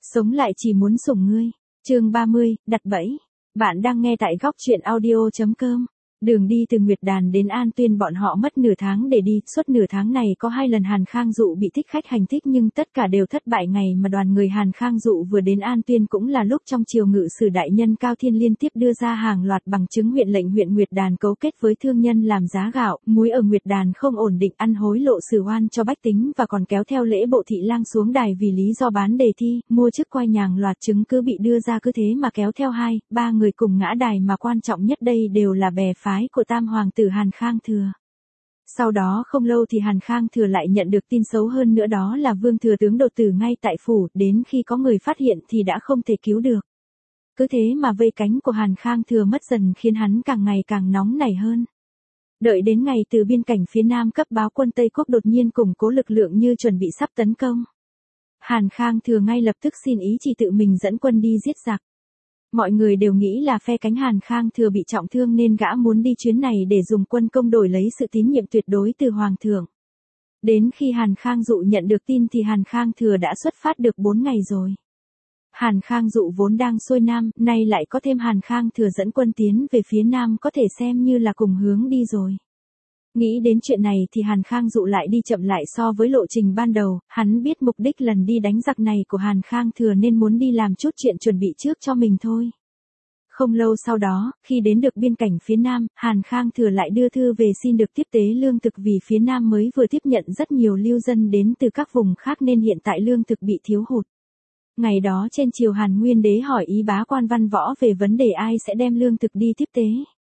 Sống lại chỉ muốn sủng ngươi. Chương 30, đặt bẫy. Bạn đang nghe tại góc truyện audio.com. Đường đi từ Nguyệt Đàn đến An Tuyên bọn họ mất nửa tháng để đi, suốt nửa tháng này có 2 lần Hàn Khang Dụ bị thích khách hành thích nhưng tất cả đều thất bại. Ngày mà đoàn người Hàn Khang Dụ vừa đến An Tuyên cũng là lúc trong triều ngự sử đại nhân Cao Thiên liên tiếp đưa ra hàng loạt bằng chứng huyện lệnh huyện Nguyệt Đàn cấu kết với thương nhân làm giá gạo, muối ở Nguyệt Đàn không ổn định, ăn hối lộ sử oan cho bách tính và còn kéo theo lễ bộ thị lang xuống đài vì lý do bán đề thi, mua chức quay nhàng. Loạt chứng cứ bị đưa ra cứ thế mà kéo theo 2-3 người cùng ngã đài, mà quan trọng nhất đây đều là bè phái của Tam hoàng tử Hàn Khang Thừa. Sau đó không lâu thì Hàn Khang Thừa lại nhận được tin xấu hơn nữa, đó là Vương Thừa tướng đột tử ngay tại phủ, đến khi có người phát hiện thì đã không thể cứu được. Cứ thế mà vây cánh của Hàn Khang Thừa mất dần khiến hắn càng ngày càng nóng nảy hơn. Đợi đến ngày từ biên cảnh phía Nam cấp báo quân Tây Quốc đột nhiên củng cố lực lượng như chuẩn bị sắp tấn công. Hàn Khang Thừa ngay lập tức xin ý chỉ tự mình dẫn quân đi giết giặc. Mọi người đều nghĩ là phe cánh Hàn Khang Thừa bị trọng thương nên gã muốn đi chuyến này để dùng quân công đổi lấy sự tín nhiệm tuyệt đối từ Hoàng thượng. Đến khi Hàn Khang Dụ nhận được tin thì Hàn Khang Thừa đã xuất phát được 4 ngày rồi. Hàn Khang Dụ vốn đang xuôi Nam, nay lại có thêm Hàn Khang Thừa dẫn quân tiến về phía Nam, có thể xem như là cùng hướng đi rồi. Nghĩ đến chuyện này thì Hàn Khang Dụ lại đi chậm lại so với lộ trình ban đầu, hắn biết mục đích lần đi đánh giặc này của Hàn Khang Thừa nên muốn đi làm chút chuyện chuẩn bị trước cho mình thôi. Không lâu sau đó, khi đến được biên cảnh phía Nam, Hàn Khang Thừa lại đưa thư về xin được tiếp tế lương thực vì phía Nam mới vừa tiếp nhận rất nhiều lưu dân đến từ các vùng khác nên hiện tại lương thực bị thiếu hụt. Ngày đó trên triều Hàn Nguyên đế hỏi ý bá quan Văn Võ về vấn đề ai sẽ đem lương thực đi tiếp tế.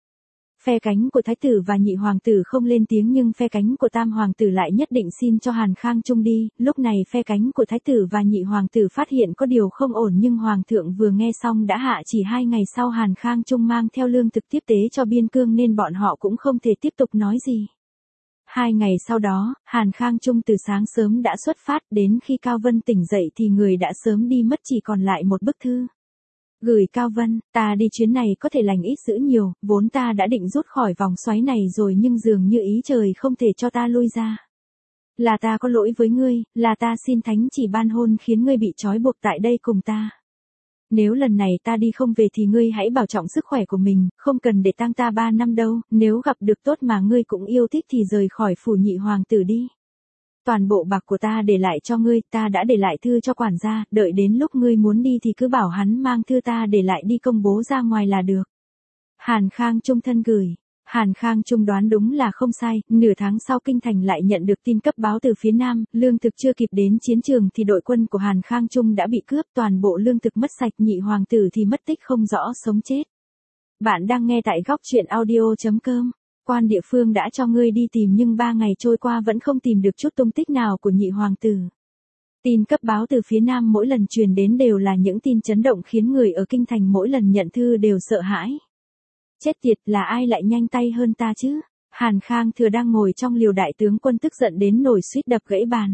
Phe cánh của Thái tử và Nhị hoàng tử không lên tiếng nhưng phe cánh của Tam hoàng tử lại nhất định xin cho Hàn Khang Trung đi. Lúc này phe cánh của Thái tử và Nhị hoàng tử phát hiện có điều không ổn nhưng Hoàng thượng vừa nghe xong đã hạ chỉ 2 ngày sau Hàn Khang Trung mang theo lương thực tiếp tế cho biên cương nên bọn họ cũng không thể tiếp tục nói gì. 2 ngày sau đó, Hàn Khang Trung từ sáng sớm đã xuất phát, đến khi Cao Vân tỉnh dậy thì người đã sớm đi mất, chỉ còn lại một bức thư. Gửi Cao Vân, ta đi chuyến này có thể lành ít dữ nhiều, vốn ta đã định rút khỏi vòng xoáy này rồi nhưng dường như ý trời không thể cho ta lui ra. Là ta có lỗi với ngươi, là ta xin thánh chỉ ban hôn khiến ngươi bị trói buộc tại đây cùng ta. Nếu lần này ta đi không về thì ngươi hãy bảo trọng sức khỏe của mình, không cần để tang ta 3 năm đâu, nếu gặp được tốt mà ngươi cũng yêu thích thì rời khỏi phủ Nhị hoàng tử đi. Toàn bộ bạc của ta để lại cho ngươi, ta đã để lại thư cho quản gia, đợi đến lúc ngươi muốn đi thì cứ bảo hắn mang thư ta để lại đi công bố ra ngoài là được. Hàn Khang Trung thân gửi. Hàn Khang Trung đoán đúng là không sai, nửa tháng sau kinh thành lại nhận được tin cấp báo từ phía Nam, lương thực chưa kịp đến chiến trường thì đội quân của Hàn Khang Trung đã bị cướp, toàn bộ lương thực mất sạch, Nhị hoàng tử thì mất tích không rõ sống chết. Bạn đang nghe tại góc truyện audio.com. Quan địa phương đã cho ngươi đi tìm nhưng 3 ngày trôi qua vẫn không tìm được chút tung tích nào của Nhị hoàng tử. Tin cấp báo từ phía Nam mỗi lần truyền đến đều là những tin chấn động khiến người ở kinh thành mỗi lần nhận thư đều sợ hãi. Chết tiệt, là ai lại nhanh tay hơn ta chứ? Hàn Khang Thừa đang ngồi trong liều, đại tướng quân tức giận đến nổi suýt đập gãy bàn.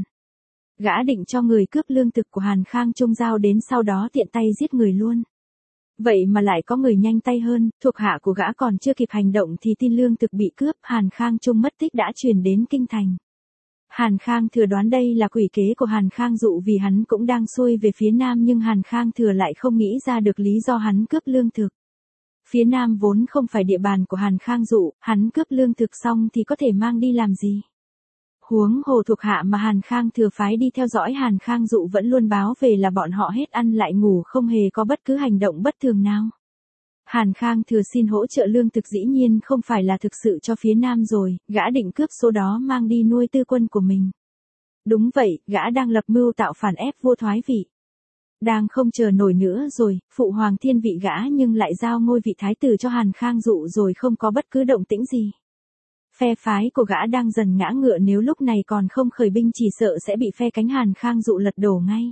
Gã định cho người cướp lương thực của Hàn Khang Trung giao đến, sau đó tiện tay giết người luôn. Vậy mà lại có người nhanh tay hơn, thuộc hạ của gã còn chưa kịp hành động thì tin lương thực bị cướp, Hàn Khang Trung mất tích đã truyền đến kinh thành. Hàn Khang Thừa đoán đây là quỷ kế của Hàn Khang Dụ vì hắn cũng đang xuôi về phía Nam nhưng Hàn Khang Thừa lại không nghĩ ra được lý do hắn cướp lương thực. Phía Nam vốn không phải địa bàn của Hàn Khang Dụ, hắn cướp lương thực xong thì có thể mang đi làm gì? Huống hồ thuộc hạ mà Hàn Khang Thừa phái đi theo dõi Hàn Khang Dụ vẫn luôn báo về là bọn họ hết ăn lại ngủ, không hề có bất cứ hành động bất thường nào. Hàn Khang Thừa xin hỗ trợ lương thực dĩ nhiên không phải là thực sự cho phía Nam rồi, gã định cướp số đó mang đi nuôi tư quân của mình. Đúng vậy, gã đang lập mưu tạo phản ép vua thoái vị. Đang không chờ nổi nữa rồi, phụ hoàng thiên vị gã nhưng lại giao ngôi vị thái tử cho Hàn Khang Dụ rồi không có bất cứ động tĩnh gì. Phe phái của gã đang dần ngã ngựa, nếu lúc này còn không khởi binh chỉ sợ sẽ bị phe cánh Hàn Khang Dụ lật đổ ngay.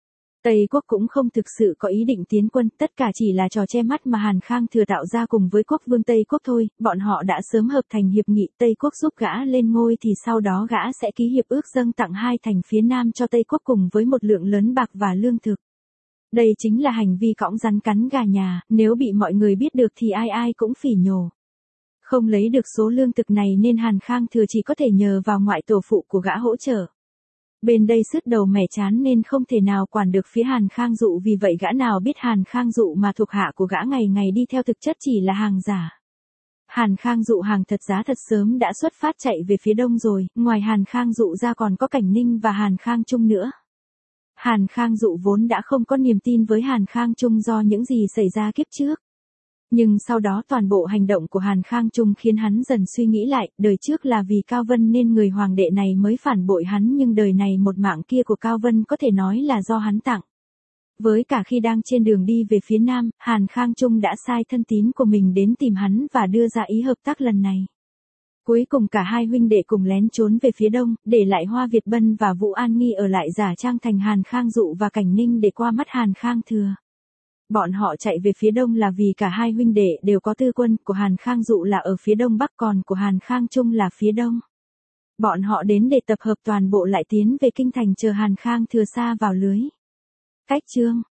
Tây Quốc cũng không thực sự có ý định tiến quân, tất cả chỉ là trò che mắt mà Hàn Khang Thừa tạo ra cùng với quốc vương Tây Quốc thôi, bọn họ đã sớm hợp thành hiệp nghị, Tây Quốc giúp gã lên ngôi thì sau đó gã sẽ ký hiệp ước dâng tặng 2 thành phía Nam cho Tây Quốc cùng với một lượng lớn bạc và lương thực. Đây chính là hành vi cõng rắn cắn gà nhà, nếu bị mọi người biết được thì ai ai cũng phỉ nhổ. Không lấy được số lương thực này nên Hàn Khang Thừa chỉ có thể nhờ vào ngoại tổ phụ của gã hỗ trợ. Bên đây sứt đầu mẻ chán nên không thể nào quản được phía Hàn Khang Dụ, vì vậy gã nào biết Hàn Khang Dụ mà thuộc hạ của gã ngày ngày đi theo thực chất chỉ là hàng giả. Hàn Khang Dụ hàng thật giá thật sớm đã xuất phát chạy về phía đông rồi, ngoài Hàn Khang Dụ ra còn có Cảnh Ninh và Hàn Khang Trung nữa. Hàn Khang Dụ vốn đã không có niềm tin với Hàn Khang Trung do những gì xảy ra kiếp trước. Nhưng sau đó toàn bộ hành động của Hàn Khang Trung khiến hắn dần suy nghĩ lại, đời trước là vì Cao Vân nên người hoàng đệ này mới phản bội hắn, nhưng đời này một mạng kia của Cao Vân có thể nói là do hắn tặng. Với cả khi đang trên đường đi về phía nam, Hàn Khang Trung đã sai thân tín của mình đến tìm hắn và đưa ra ý hợp tác lần này. Cuối cùng cả hai huynh đệ cùng lén trốn về phía đông, để lại Hoa Việt Bân và Vũ An Nghi ở lại giả trang thành Hàn Khang Dụ và Cảnh Ninh để qua mắt Hàn Khang Thừa. Bọn họ chạy về phía đông là vì cả hai huynh đệ đều có tư quân, của Hàn Khang Dụ là ở phía đông bắc, còn của Hàn Khang Trung là phía đông. Bọn họ đến để tập hợp toàn bộ lại tiến về kinh thành chờ Hàn Khang Thừa sa vào lưới. Cách chương